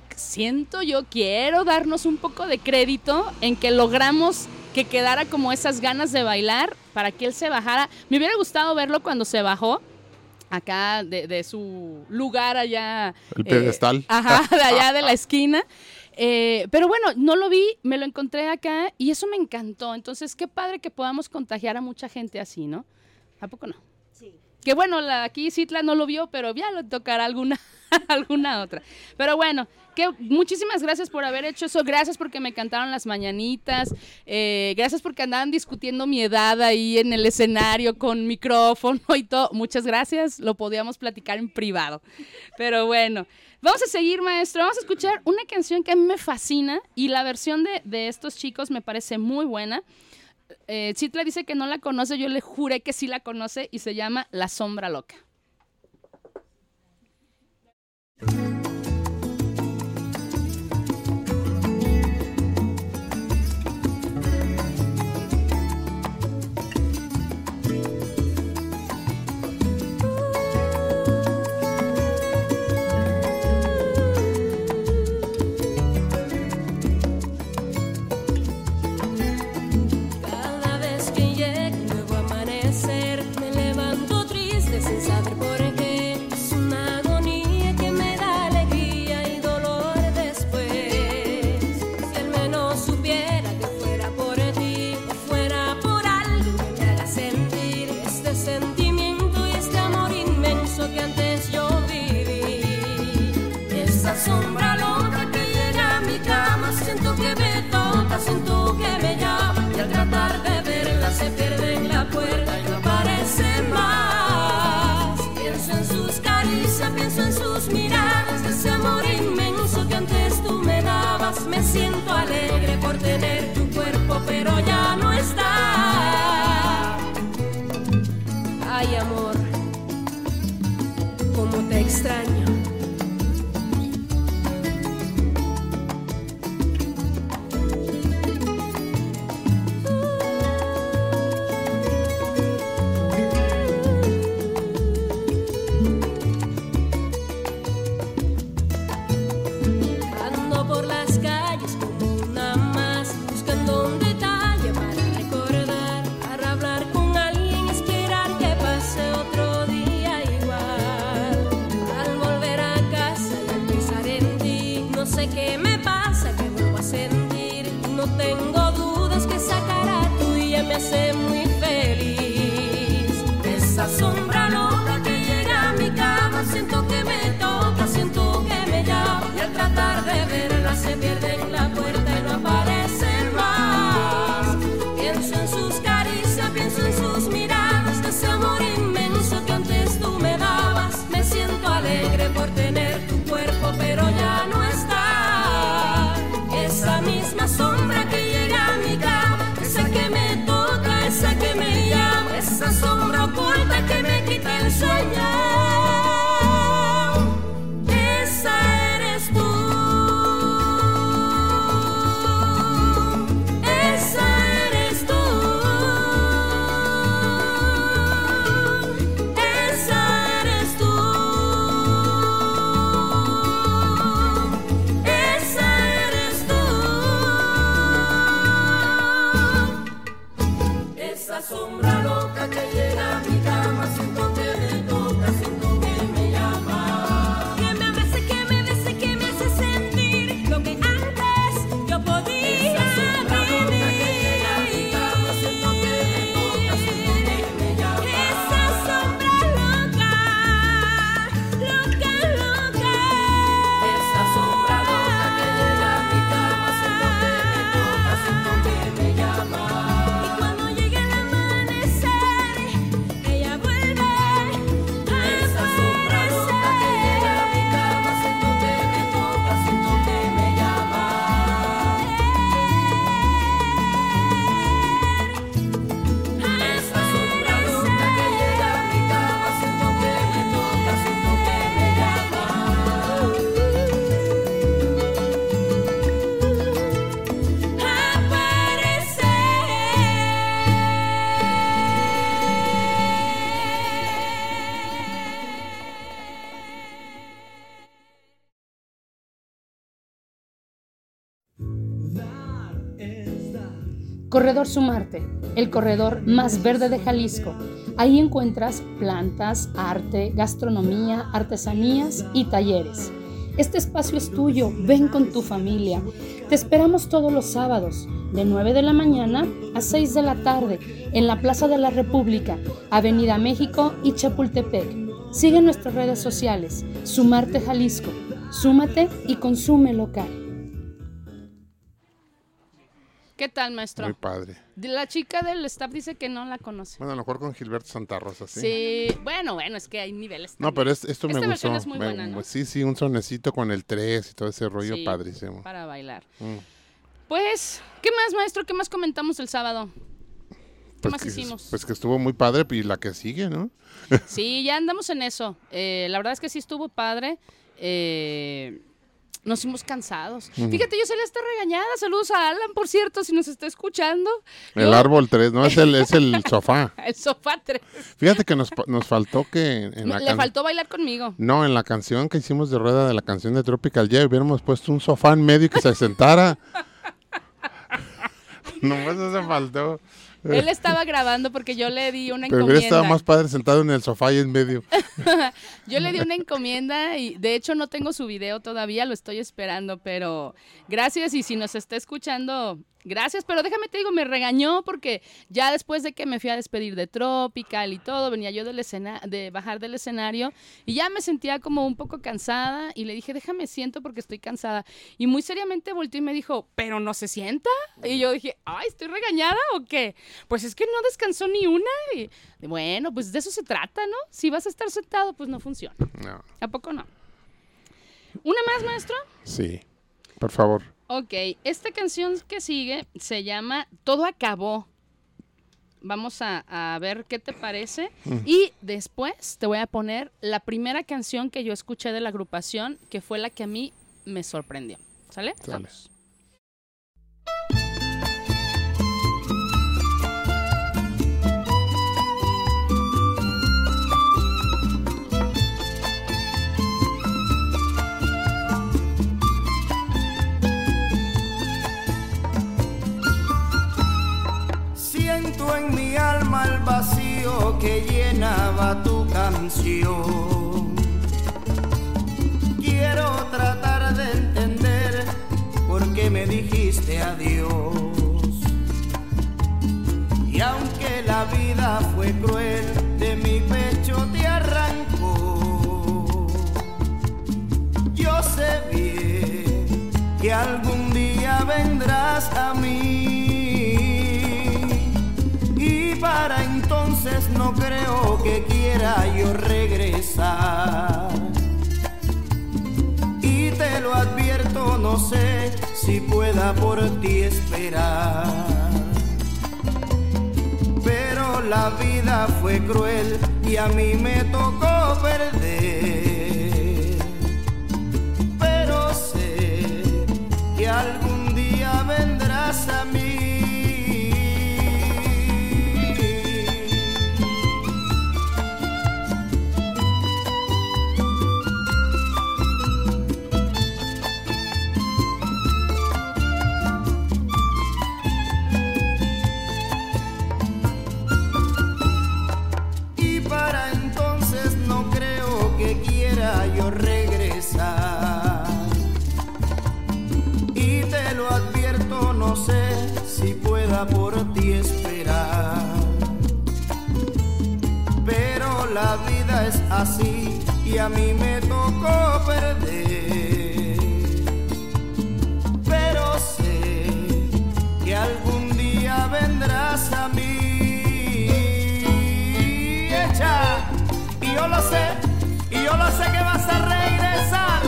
siento yo, quiero darnos un poco de crédito en que logramos que quedara como esas ganas de bailar para que él se bajara. Me hubiera gustado verlo cuando se bajó acá de, de su lugar allá. El pedestal. Eh, ajá, de allá de la esquina. Eh, pero bueno, no lo vi, me lo encontré acá y eso me encantó. Entonces, qué padre que podamos contagiar a mucha gente así, ¿no? ¿A poco no? Sí. Que bueno, la, aquí Citla no lo vio, pero ya lo tocará alguna, alguna otra. Pero bueno, que muchísimas gracias por haber hecho eso, gracias porque me cantaron las mañanitas, eh, gracias porque andaban discutiendo mi edad ahí en el escenario con micrófono y todo. Muchas gracias, lo podíamos platicar en privado. Pero bueno, vamos a seguir, maestro, vamos a escuchar una canción que a mí me fascina y la versión de, de estos chicos me parece muy buena. Eh, Citla dice que no la conoce, yo le juré que sí la conoce y se llama La Sombra Loca. Cada vez que llega un nuevo amanecer, me levanto triste sin saber No tengo dudas que esa cara tuya me hace muy feliz. Esa sombra loca que llega a mi cama, siento que me toca, siento que me llama, y al tratar de verla se pierde en la puerta y no aparece más. Pienso en sus caricias, pienso en sus miradas, de ese amor inmenso que antes tú me dabas. Me siento alegre por tener tu cuerpo, pero ya no está. Esa misma sombra que llega a mi cama, esa que me toca, esa que me llama, esa sombra oculta que me quita el sueño. Esa eres tú. Esa eres tú. Esa eres tú. Esa eres tú. Esa sombra loca que llega a mi cama, siento que me toca, siento que me llama. Que me abrace, que me bese, que me hace sentir lo que antes yo podía. Esa sombra loca que llega a mi cama, siento que me toca, siento que me llama. Esa sombra loca, loca, loca. Esa sombra loca que llega a mi cama, siento que me toca, siento que me llama. Y cuando llega el amanecer, ella vuelve a esa sombra loca que llega a mi cama, siento que me toca, siento que me llama. Esa sombra loca que llega a mi cama, siento que me toca, siento que me llama. Corredor Sumarte, el corredor más verde de Jalisco. Ahí encuentras plantas, arte, gastronomía, artesanías y talleres. Este espacio es tuyo, ven con tu familia. Te esperamos todos los sábados, de nueve de la mañana a seis de la tarde, en la Plaza de la República, Avenida México y Chapultepec. Sigue nuestras redes sociales, Sumarte Jalisco. Súmate y consume local. ¿Qué tal, maestro? Muy padre. La chica del staff dice que no la conoce. Bueno, a lo mejor con Gilberto Santa Rosa, ¿sí? Sí, bueno, bueno, es que hay niveles también. No, pero es, esto Esta me versión gustó. es muy Me- buena, ¿no? Sí, sí, un sonecito con el tres y todo ese rollo Sí, padrísimo. para bailar. Mm. Pues, ¿qué más, maestro? ¿Qué más comentamos el sábado? ¿Qué Pues más que, hicimos? Pues que estuvo muy padre y la que sigue, ¿no? Sí, ya andamos en eso. Eh, la verdad es que sí estuvo padre. Eh, nos fuimos cansados. Ujú. Fíjate, yo salí hasta regañada. Saludos a Alan, por cierto, si nos está escuchando. El Yo- árbol tres, no, es el, es el sofá. El sofá tres. Fíjate que nos, pa- nos faltó que en la Le can- faltó bailar conmigo. No, en la canción que hicimos de rueda de la canción de Tropical Jay hubiéramos puesto un sofá en medio y que se sentara. Nomás eso faltó. Él estaba grabando porque yo le di una Pero hubiera estado encomienda. más padre sentado en el sofá y en medio. Yo le di una encomienda y de hecho no tengo su video todavía, lo estoy esperando, pero gracias y si nos está escuchando, gracias, pero déjame te digo, me regañó porque ya después de que me fui a despedir de Tropical y todo, venía yo del escena, de bajar del escenario y ya me sentía como un poco cansada y le dije, déjame siento porque estoy cansada. Y muy seriamente volteó y me dijo, ¿pero no se sienta? Y yo dije, ay, ¿estoy regañada o qué? Pues es que no descansó ni una. Y, bueno, pues de eso se trata, ¿no? Si vas a estar sentado, pues no funciona. No. ¿A poco no? ¿Una más, maestro? Sí, por favor. Ok, esta canción que sigue se llama Todo Acabó. Vamos a, a ver qué te parece. Mm. Y después te voy a poner la primera canción que yo escuché de la agrupación, que fue la que a mí me sorprendió. ¿Sale? Sale. Vamos. Siento en mi alma el vacío que llenaba tu canción. Quiero tratar de entender por qué me dijiste adiós. vida fue cruel, de mi pecho te arrancó. Yo sé bien que algún día vendrás a mí, y para entonces no creo que quiera yo regresar. Y te lo advierto, no sé si pueda por ti esperar. Pero la vida fue cruel y a mí me tocó perder. Pero sé que algún día vendrás a mí. Yo regresar, y te lo advierto, no sé si pueda por ti esperar. Pero la vida es así y a mí me tocó perder. Pero sé que algún día vendrás a mí. Echa, y yo lo sé. Y yo lo sé que vas a regresar.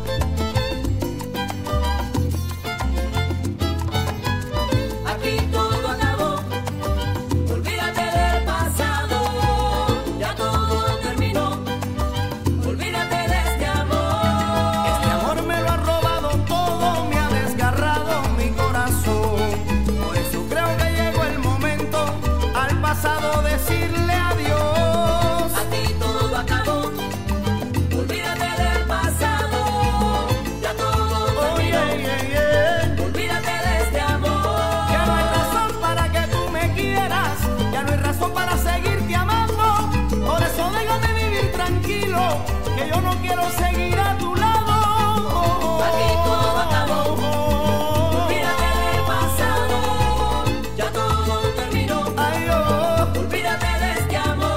Aquí todo acabó, olvídate del pasado, ya todo terminó, olvídate de este amor. Este amor me lo ha robado todo, me ha desgarrado mi corazón. Por eso creo que llegó el momento al pasado decirle adiós. Aquí todo acabó, olvídate del pasado, ya todo terminó, Oh, yeah, yeah, yeah. olvídate de este amor. Ya no hay razón para que tú me quieras, ya no hay razón para seguirte amando. Por eso déjame vivir tranquilo, que yo no quiero seguir a tu lado. Aquí todo acabó, olvídate del pasado, ya todo terminó, Ay, oh. olvídate de este amor.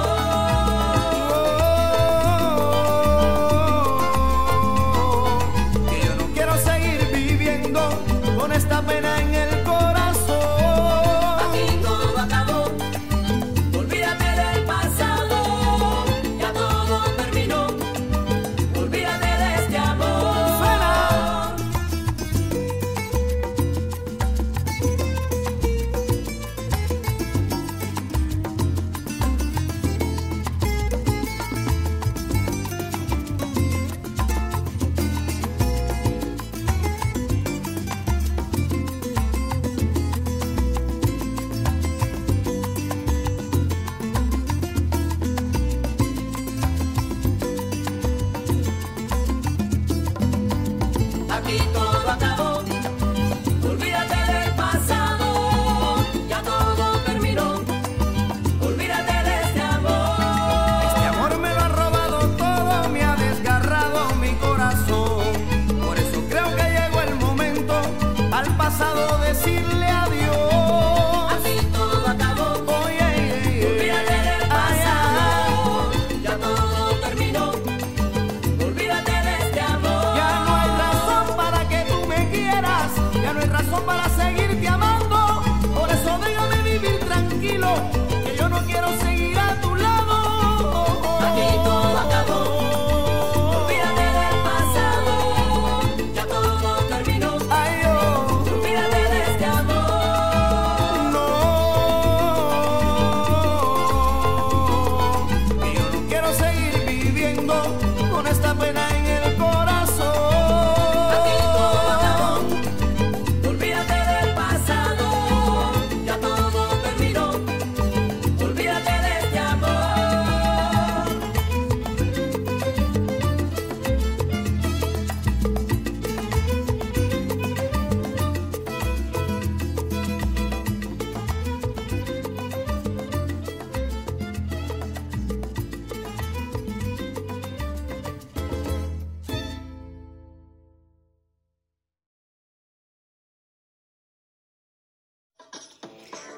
Que yo no quiero seguir viviendo con esta pena en el corazón. Aquí todo acabó, olvídate del pasado, ya todo terminó, olvídate de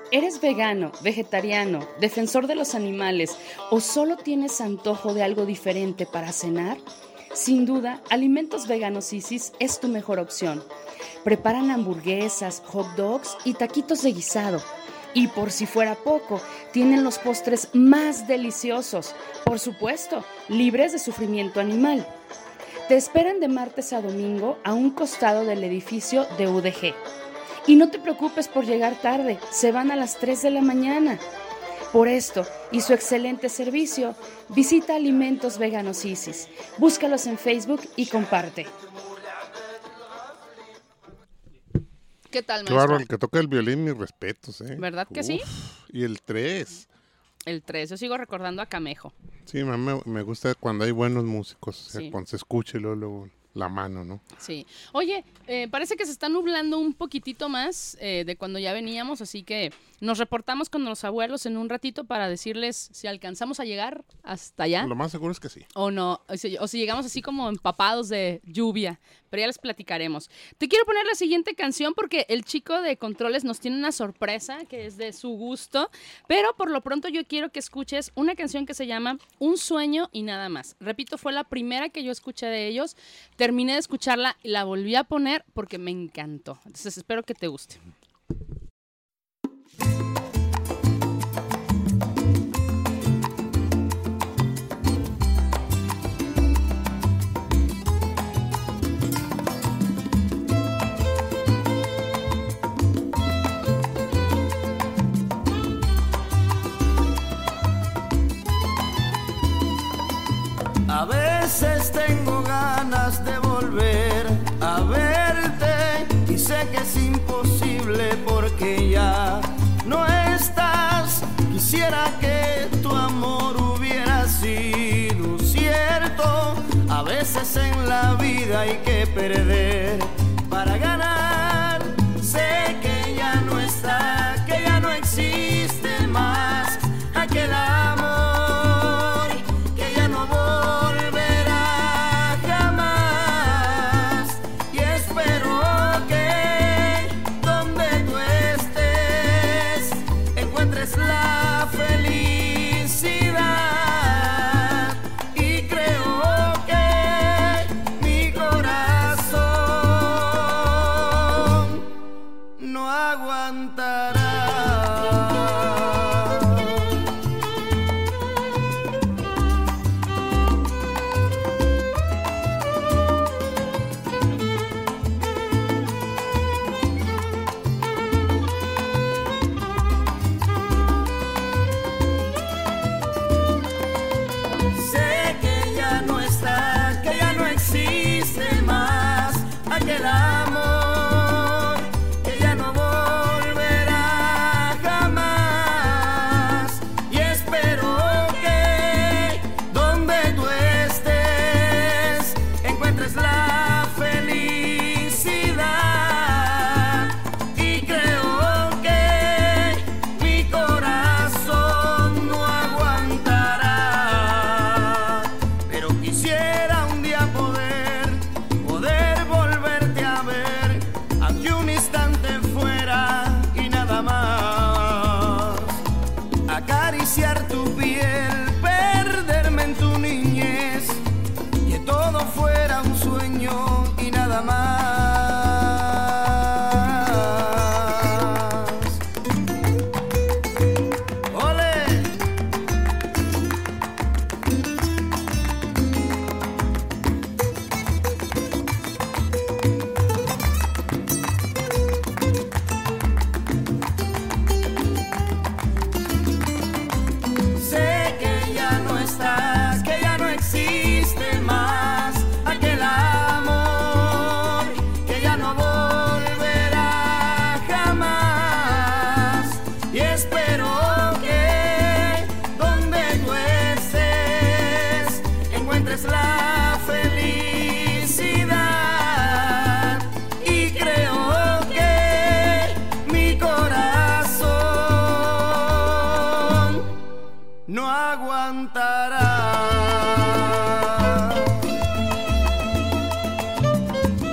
¿Eres vegano, vegetariano, defensor de los animales o solo tienes antojo de algo diferente para cenar? Sin duda, Alimentos Veganos Isis es tu mejor opción. Preparan hamburguesas, hot dogs y taquitos de guisado. Y por si fuera poco, tienen los postres más deliciosos, por supuesto, libres de sufrimiento animal. Te esperan de martes a domingo a un costado del edificio de U D G. Y no te preocupes por llegar tarde, se van a las tres de la mañana. Por esto y su excelente servicio, visita Alimentos Veganos Isis. Búscalos en Facebook y comparte. ¿Qué tal, maestro? Qué bárbaro, el que toca el violín, mis respetos, ¿eh? ¿Verdad que Uf, sí? Y el tres. El tres, yo sigo recordando a Camejo. Sí, me, me gusta cuando hay buenos músicos, o sea, Sí. cuando se escuche luego, luego la mano, ¿no? Sí. Oye, eh, parece que se está nublando un poquitito más eh, de cuando ya veníamos, así que nos reportamos con los abuelos en un ratito para decirles si alcanzamos a llegar hasta allá. Lo más seguro es que sí. O no, o si, o si llegamos así como empapados de lluvia, pero ya les platicaremos. Te quiero poner la siguiente canción porque el chico de controles nos tiene una sorpresa que es de su gusto, pero por lo pronto yo quiero que escuches una canción que se llama Un sueño y nada más. Repito, fue la primera que yo escuché de ellos, terminé de escucharla y la volví a poner porque me encantó. Entonces espero que te guste. A veces tengo ganas de volver a verte y sé que es imposible porque ya no estás. Quisiera que tu amor hubiera sido cierto. A veces en la vida hay que perder para ganar. Sé que ya no está, que ya no existe más aquel amor.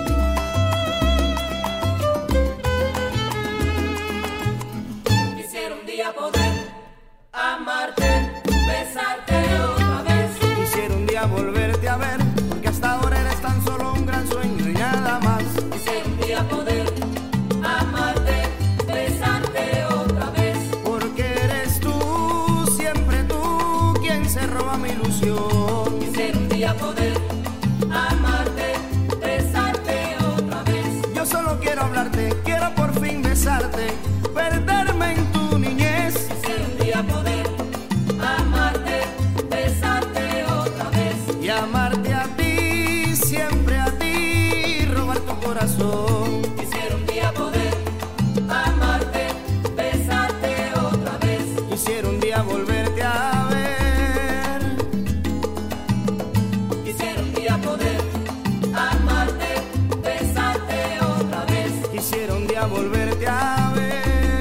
Quisiera día poder amarte, besarte otra vez. Quisiera un día volverte a ver, porque hasta ahora eres tan solo un gran sueño y nada más. Quisiera un día poder amarte, besarte otra vez. Porque eres tú, siempre tú, quien se roba mi ilusión. Quisiera un día poder amarte, besarte otra vez. Yo solo quiero hablarte, quiero por fin besarte, perderme en tu niñez. Quisiera un día poder amarte, besarte otra vez. Y amarte a ti, siempre a ti, robar tu corazón. Quisiera un día poder amarte, besarte otra vez. Quisiera un día volverte a ver. Quisiera un día poder amarte, besarte otra vez. Quisiera un día volverte a ver.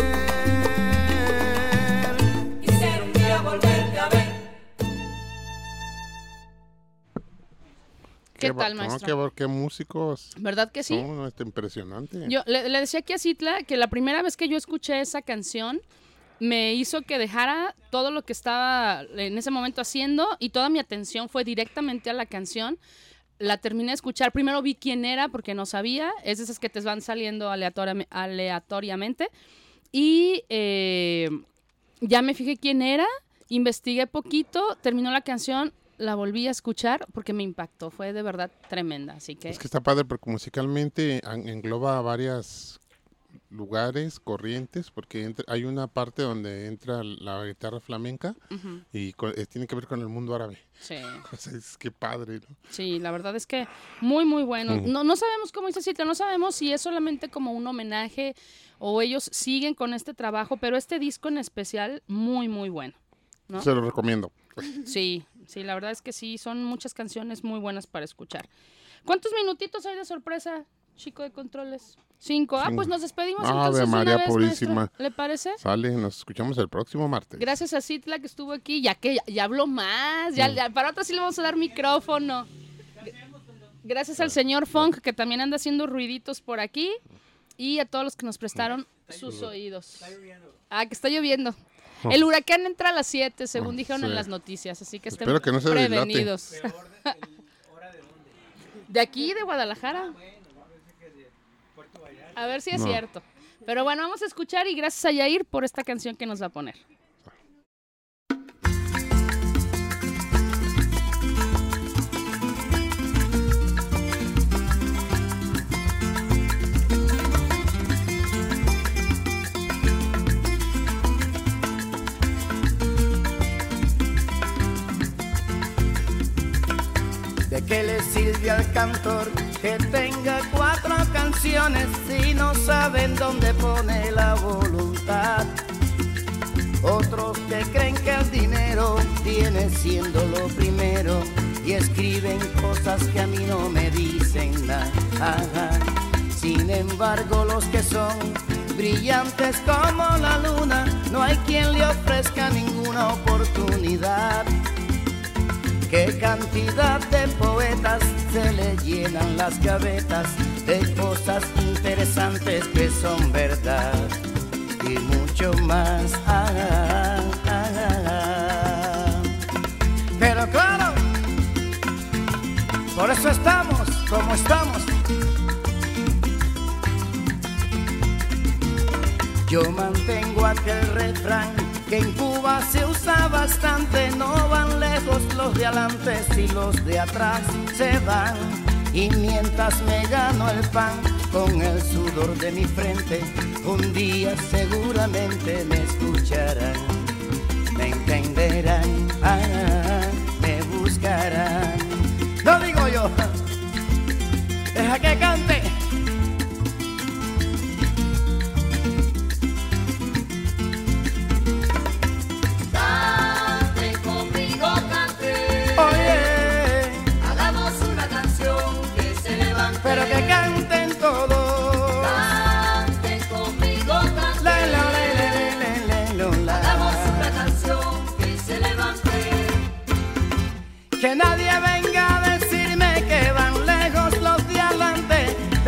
Quisiera un día volverte a ver. ¿Qué ba- tal, no, maestro? qué, qué músicos. ¿Verdad que sí? No, está impresionante. Yo le, le decía aquí a Citla que la primera vez que yo escuché esa canción me hizo que dejara todo lo que estaba en ese momento haciendo y toda mi atención fue directamente a la canción. La terminé de escuchar. Primero vi quién era porque no sabía. Es de esas que te van saliendo aleatoriam- aleatoriamente. Y eh, ya me fijé quién era, investigué poquito, terminó la canción, la volví a escuchar porque me impactó. Fue de verdad tremenda. Así que Es que está padre porque musicalmente en- engloba varios lugares, corrientes, porque entra- hay una parte donde entra la guitarra flamenca ujú, y co- eh, tiene que ver con el mundo árabe. sí. O sea, es que padre, ¿no? Sí, la verdad es que muy, muy bueno. Ujú. No, no sabemos cómo dice Citla, no sabemos si es solamente como un homenaje o ellos siguen con este trabajo, pero este disco en especial, muy, muy bueno. ¿No? Se lo recomiendo. Sí, sí, la verdad es que sí, son muchas canciones muy buenas para escuchar. ¿Cuántos minutitos hay de sorpresa, chico de controles? Cinco. Ah, Cinco. pues nos despedimos Ave entonces de una María vez, Purísima. maestro. ¿Le parece? Sale, nos escuchamos el próximo martes. Gracias a Citla que estuvo aquí, ya que ya, ya habló más, ya, Mm. ya- para otra sí le vamos a dar micrófono. Gracias al señor Funk que también anda haciendo ruiditos por aquí y a todos los que nos prestaron sus oídos. Ah, que está lloviendo. El huracán entra a las siete, según Oh, dijeron sí. en las noticias, así que estén Espero que no se dilate. prevenidos. De aquí, de Guadalajara. A ver si es No. cierto. Pero bueno, vamos a escuchar y gracias a Yair por esta canción que nos va a poner. ¿De qué le sirve al cantor que tenga cuatro canciones si no saben dónde pone la voluntad? Otros que creen que el dinero viene siendo lo primero y escriben cosas que a mí no me dicen nada. Sin embargo, los que son brillantes como la luna, no hay quien le ofrezca ninguna oportunidad. Qué cantidad de poetas se le llenan las gavetas de cosas interesantes que son verdad y mucho más. Ah, ah, ah. Pero claro, por eso estamos como estamos. Yo mantengo aquel refrán que en Cuba se usa bastante, no van lejos los de adelante si los de atrás se van. Y mientras me gano el pan con el sudor de mi frente, un día seguramente me escucharán, me entenderán, ah, me buscarán. No digo yo, deja que cante. Pero que canten todos. Canten conmigo, canten. La, la, la, la, la, la, la, la. Hagamos una canción que se levante. Que nadie venga a decirme que van lejos los de adelante,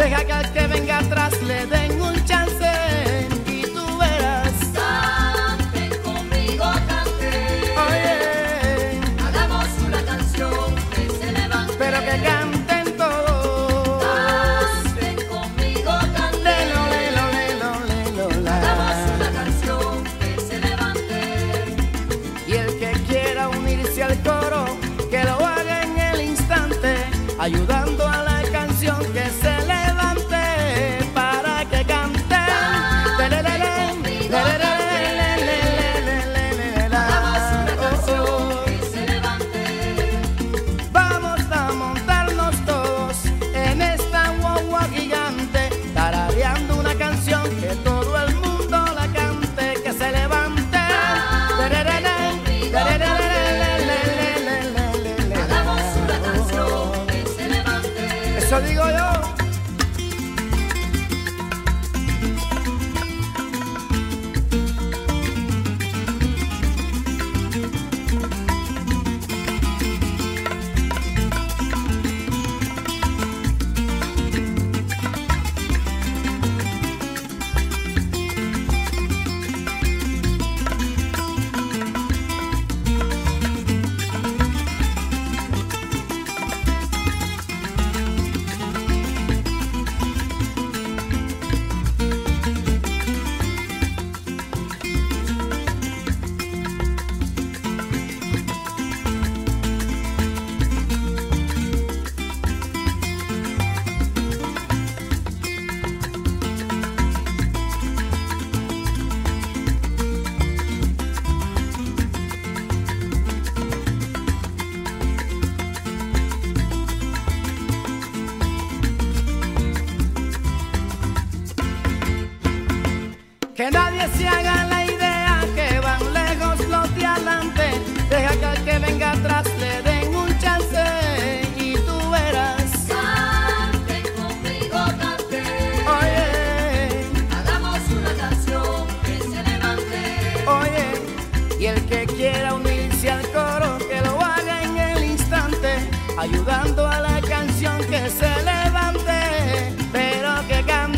se hagan la idea que van lejos los de adelante. Deja que al que venga atrás le den un chance y tú verás. Canten conmigo, canten. Oye, Hagamos una canción que se levante. oye, y el que quiera unirse al coro que lo haga en el instante, ayudando a la canción que se levante, pero que cante.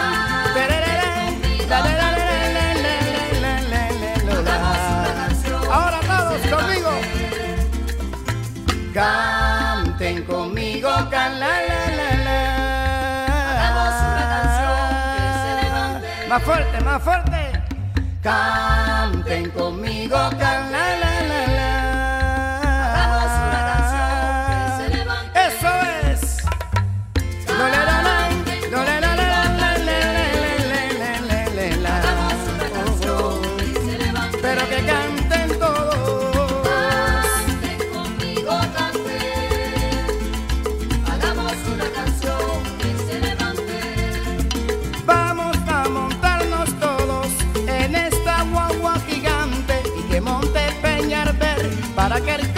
Ahora todos conmigo. Canten conmigo, can la la la la. Hagamos una canción que se levante. Más fuerte, más fuerte. Canten conmigo, can la la la la. Hagamos una canción que se levante. Eso es. No le la la, no le la la la la la la la la. Hagamos una canción que se levante. Pero que canten todos. Canten conmigo, canten. Hagamos una canción que se levante. Vamos a montarnos todos en esta guagua gigante y que monte Peñarver para que el